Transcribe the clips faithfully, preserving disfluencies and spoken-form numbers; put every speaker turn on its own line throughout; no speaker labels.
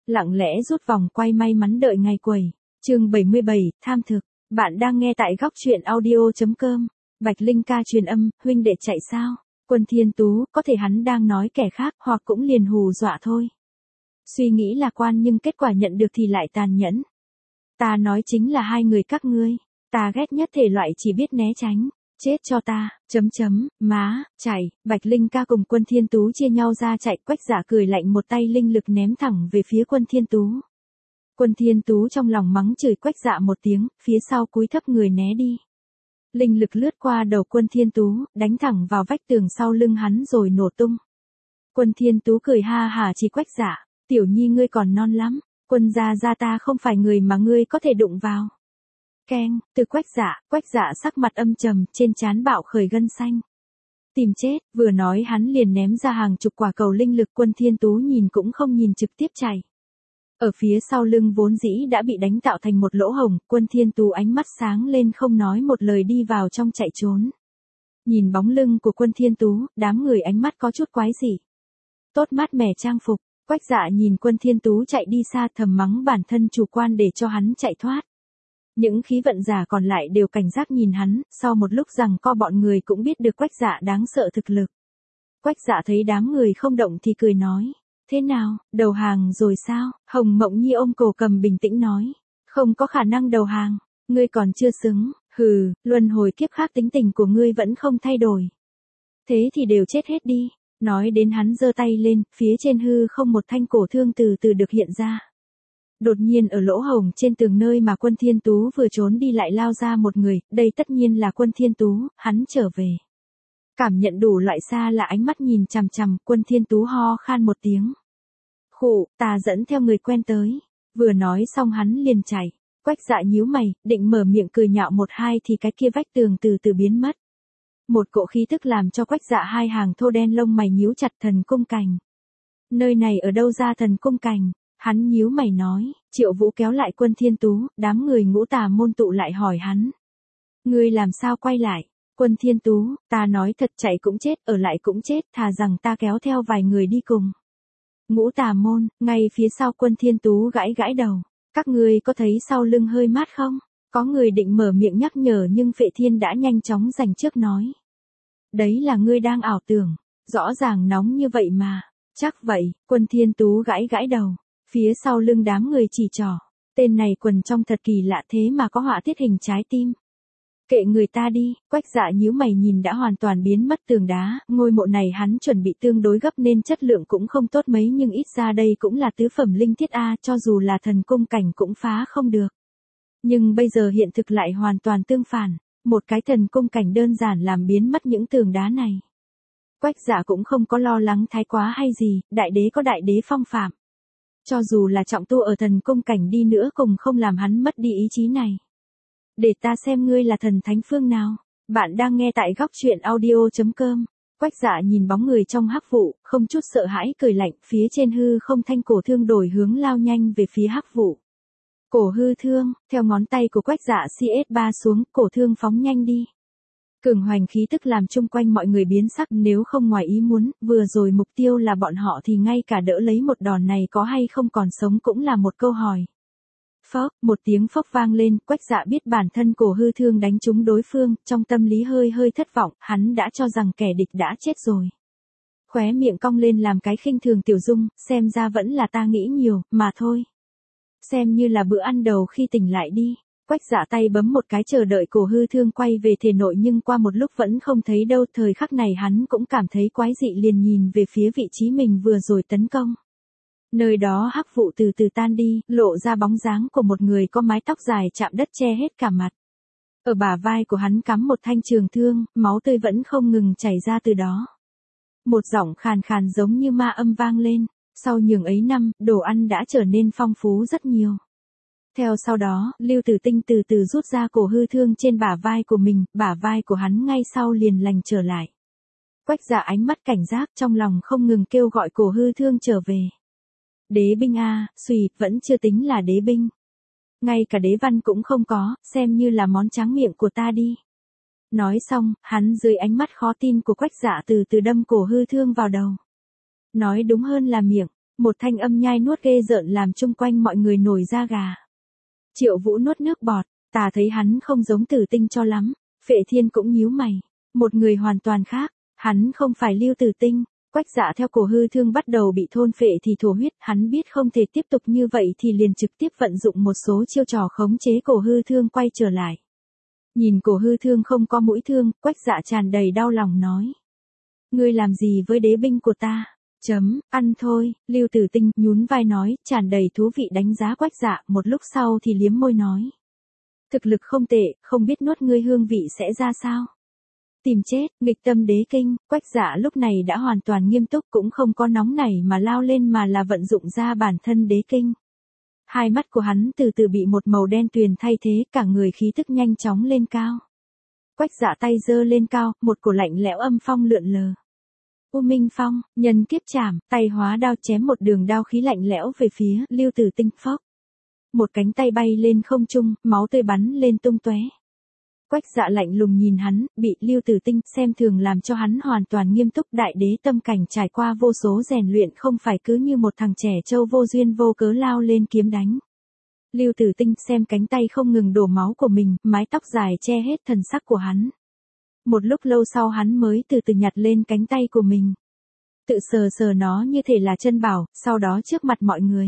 Lặng lẽ rút vòng quay may mắn đợi ngày quẩy. Chương bảy mươi bảy, tham thực. Bạn đang nghe tại góc truyện audio chấm com. Bạch Linh ca truyền âm, huynh đệ chạy sao? Quân Thiên Tú, có thể hắn đang nói kẻ khác hoặc cũng liền hù dọa thôi. Suy nghĩ lạc quan nhưng kết quả nhận được thì lại tàn nhẫn. Ta nói chính là hai người các ngươi. Ta ghét nhất thể loại chỉ biết né tránh. Chết cho ta, chấm chấm, má, chạy. Bạch Linh ca cùng Quân Thiên Tú chia nhau ra chạy. Quách Dạ cười lạnh một tay linh lực ném thẳng về phía Quân Thiên Tú. Quân Thiên Tú trong lòng mắng chửi Quách Dạ một tiếng, phía sau cúi thấp người né đi. Linh lực lướt qua đầu Quân Thiên Tú, đánh thẳng vào vách tường sau lưng hắn rồi nổ tung. Quân Thiên Tú cười ha hả chỉ Quách Dạ, tiểu nhi ngươi còn non lắm, Quân gia gia ta không phải người mà ngươi có thể đụng vào. Keng, từ Quách Dạ, Quách Dạ sắc mặt âm trầm, trên trán bạo khởi gân xanh. Tìm chết, vừa nói hắn liền ném ra hàng chục quả cầu linh lực. Quân Thiên Tú nhìn cũng không nhìn trực tiếp chạy. Ở phía sau lưng vốn dĩ đã bị đánh tạo thành một lỗ hổng, Quân Thiên Tú ánh mắt sáng lên không nói một lời đi vào trong chạy trốn. Nhìn bóng lưng của Quân Thiên Tú, đám người ánh mắt có chút quái dị. Tốt mát mẻ trang phục, Quách Dạ nhìn Quân Thiên Tú chạy đi xa thầm mắng bản thân chủ quan để cho hắn chạy thoát. Những khí vận giả còn lại đều cảnh giác nhìn hắn, sau một lúc rằng co bọn người cũng biết được Quách Dạ đáng sợ thực lực. Quách Dạ thấy đám người không động thì cười nói. Thế nào, đầu hàng rồi sao? Hồng Mộng Nhi ôm cổ cầm bình tĩnh nói. Không có khả năng đầu hàng, ngươi còn chưa xứng, hừ, luân hồi kiếp khác tính tình của ngươi vẫn không thay đổi. Thế thì đều chết hết đi. Nói đến hắn giơ tay lên, phía trên hư không một thanh cổ thương từ từ được hiện ra. Đột nhiên ở lỗ hổng trên tường nơi mà Quân Thiên Tú vừa trốn đi lại lao ra một người, đây tất nhiên là Quân Thiên Tú, hắn trở về. Cảm nhận đủ loại xa là ánh mắt nhìn chằm chằm, Quân Thiên Tú ho khan một tiếng. Khụ, ta dẫn theo người quen tới. Vừa nói xong hắn liền chạy. Quách Dạ nhíu mày, định mở miệng cười nhạo một hai thì cái kia vách tường từ từ biến mất. Một cỗ khí tức làm cho Quách Dạ hai hàng thô đen lông mày nhíu chặt. Thần cung cảnh. Nơi này ở đâu ra thần cung cảnh? Hắn nhíu mày nói. Triệu Vũ kéo lại Quân Thiên Tú, đám người Ngũ Tà môn tụ lại hỏi hắn. Ngươi làm sao quay lại? Quân Thiên Tú, ta nói thật, chạy cũng chết, ở lại cũng chết, thà rằng ta kéo theo vài người đi cùng. Ngũ Tà môn, ngay phía sau Quân Thiên Tú gãi gãi đầu. Các ngươi có thấy sau lưng hơi mát không? Có người định mở miệng nhắc nhở nhưng Phệ Thiên đã nhanh chóng giành trước nói. Đấy là ngươi đang ảo tưởng, rõ ràng nóng như vậy mà. Chắc vậy, Quân Thiên Tú gãi gãi đầu. Phía sau lưng đám người chỉ trỏ. Tên này quần trong thật kỳ lạ thế mà có họa tiết hình trái tim. Kệ người ta đi. Quách Dạ nhíu mày nhìn đã hoàn toàn biến mất tường đá. Ngôi mộ này hắn chuẩn bị tương đối gấp nên chất lượng cũng không tốt mấy, nhưng ít ra đây cũng là tứ phẩm linh thiết A, cho dù là thần cung cảnh cũng phá không được. Nhưng bây giờ hiện thực lại hoàn toàn tương phản. Một cái thần cung cảnh đơn giản làm biến mất những tường đá này. Quách Dạ cũng không có lo lắng thái quá hay gì, đại đế có đại đế phong phạm. Cho dù là trọng tu ở thần cung cảnh đi nữa cũng không làm hắn mất đi ý chí này. Để ta xem ngươi là thần thánh phương nào. Bạn đang nghe tại góc truyện audio chấm com. Quách Dạ nhìn bóng người trong hắc vụ, không chút sợ hãi cười lạnh, phía trên hư không thanh cổ thương đổi hướng lao nhanh về phía hắc vụ. Cổ hư thương, theo ngón tay của Quách Dạ xê ét ba xuống, cổ thương phóng nhanh đi. Cường hoành khí tức làm chung quanh mọi người biến sắc, nếu không ngoài ý muốn, vừa rồi mục tiêu là bọn họ thì ngay cả đỡ lấy một đòn này có hay không còn sống cũng là một câu hỏi. Phốc, một tiếng phốc vang lên, Quách Dạ biết bản thân cổ hư thương đánh trúng đối phương, trong tâm lý hơi hơi thất vọng, hắn đã cho rằng kẻ địch đã chết rồi. Khóe miệng cong lên làm cái khinh thường tiểu dung, xem ra vẫn là ta nghĩ nhiều, mà thôi. Xem như là bữa ăn đầu khi tỉnh lại đi. Quách Dạ tay bấm một cái chờ đợi cổ hư thương quay về thể nội nhưng qua một lúc vẫn không thấy đâu. Thời khắc này hắn cũng cảm thấy quái dị liền nhìn về phía vị trí mình vừa rồi tấn công. Nơi đó hắc vụ từ từ tan đi, lộ ra bóng dáng của một người có mái tóc dài chạm đất che hết cả mặt. Ở bả vai của hắn cắm một thanh trường thương, máu tươi vẫn không ngừng chảy ra từ đó. Một giọng khàn khàn giống như ma âm vang lên, sau nhường ấy năm, đồ ăn đã trở nên phong phú rất nhiều. Theo sau đó, Lưu Tử Tinh từ từ rút ra cổ hư thương trên bả vai của mình, bả vai của hắn ngay sau liền lành trở lại. Quách Dạ ánh mắt cảnh giác trong lòng không ngừng kêu gọi cổ hư thương trở về. Đế binh a, suy, vẫn chưa tính là đế binh. Ngay cả đế văn cũng không có, xem như là món tráng miệng của ta đi. Nói xong, hắn dưới ánh mắt khó tin của Quách Dạ từ từ đâm cổ hư thương vào đầu. Nói đúng hơn là miệng. Một thanh âm nhai nuốt ghê rợn làm chung quanh mọi người nổi da gà. Triệu Vũ nuốt nước bọt, ta thấy hắn không giống Tử Tinh cho lắm. Phệ Thiên cũng nhíu mày. Một người hoàn toàn khác, hắn không phải Lưu Tử Tinh. Quách Dạ theo Cổ Hư Thương bắt đầu bị thôn phệ thì thổ huyết, hắn biết không thể tiếp tục như vậy thì liền trực tiếp vận dụng một số chiêu trò khống chế Cổ Hư Thương quay trở lại. Nhìn Cổ Hư Thương không có mũi thương, Quách Dạ tràn đầy đau lòng nói. Ngươi làm gì với đế binh của ta? Chấm, ăn thôi, Lưu Tử Tinh nhún vai nói, tràn đầy thú vị đánh giá Quách Dạ, một lúc sau thì liếm môi nói. Thực lực không tệ, không biết nuốt ngươi hương vị sẽ ra sao? Tìm chết, nghịch tâm đế kinh, Quách Dạ lúc này đã hoàn toàn nghiêm túc cũng không có nóng nảy mà lao lên mà là vận dụng ra bản thân đế kinh. Hai mắt của hắn từ từ bị một màu đen tuyền thay thế, cả người khí tức nhanh chóng lên cao. Quách Dạ tay giơ lên cao, một cổ lạnh lẽo âm phong lượn lờ. U Minh Phong, nhân kiếp chảm, tay hóa đao chém một đường đao khí lạnh lẽo về phía Lưu Tử Tinh phốc. Một cánh tay bay lên không trung, máu tươi bắn lên tung tóe. Quách Dạ lạnh lùng nhìn hắn, bị Lưu Tử Tinh xem thường làm cho hắn hoàn toàn nghiêm túc. Đại đế tâm cảnh trải qua vô số rèn luyện, không phải cứ như một thằng trẻ trâu vô duyên vô cớ lao lên kiếm đánh. Lưu Tử Tinh xem cánh tay không ngừng đổ máu của mình, mái tóc dài che hết thần sắc của hắn. Một lúc lâu sau hắn mới từ từ nhặt lên cánh tay của mình. Tự sờ sờ nó như thể là chân bảo, sau đó trước mặt mọi người.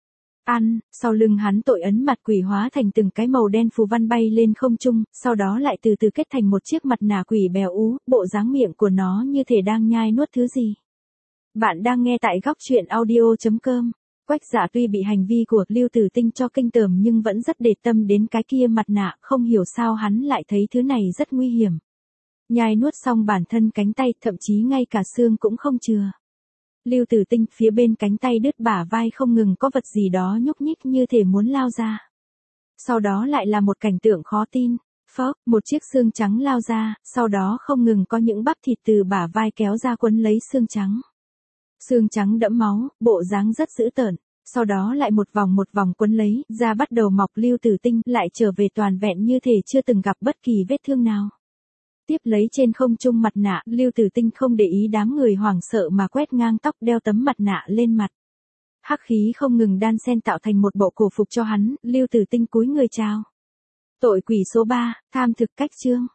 Ăn, sau lưng hắn tội ấn mặt quỷ hóa thành từng cái màu đen phù văn bay lên không trung, sau đó lại từ từ kết thành một chiếc mặt nạ quỷ bèo ú, bộ dáng miệng của nó như thể đang nhai nuốt thứ gì. Bạn đang nghe tại góc truyện audio chấm com. Quách Dạ tuy bị hành vi của Lưu Tử Tinh cho kinh tởm nhưng vẫn rất để tâm đến cái kia mặt nạ, không hiểu sao hắn lại thấy thứ này rất nguy hiểm. Nhai nuốt xong bản thân cánh tay, thậm chí ngay cả xương cũng không chừa. Lưu Tử Tinh phía bên cánh tay đứt bả vai không ngừng có vật gì đó nhúc nhích như thể muốn lao ra. Sau đó lại là một cảnh tượng khó tin. Phốc, một chiếc xương trắng lao ra, sau đó không ngừng có những bắp thịt từ bả vai kéo ra quấn lấy xương trắng. Xương trắng đẫm máu, bộ dáng rất dữ tợn. Sau đó lại một vòng một vòng quấn lấy, da bắt đầu mọc. Lưu Tử Tinh lại trở về toàn vẹn như thể chưa từng gặp bất kỳ vết thương nào. Tiếp lấy trên không trung mặt nạ, Lưu Tử Tinh không để ý đám người hoảng sợ mà quét ngang tóc đeo tấm mặt nạ lên mặt. Hắc khí không ngừng đan xen tạo thành một bộ cổ phục cho hắn, Lưu Tử Tinh cúi người chào. Tội quỷ số ba, tham thực cách chương.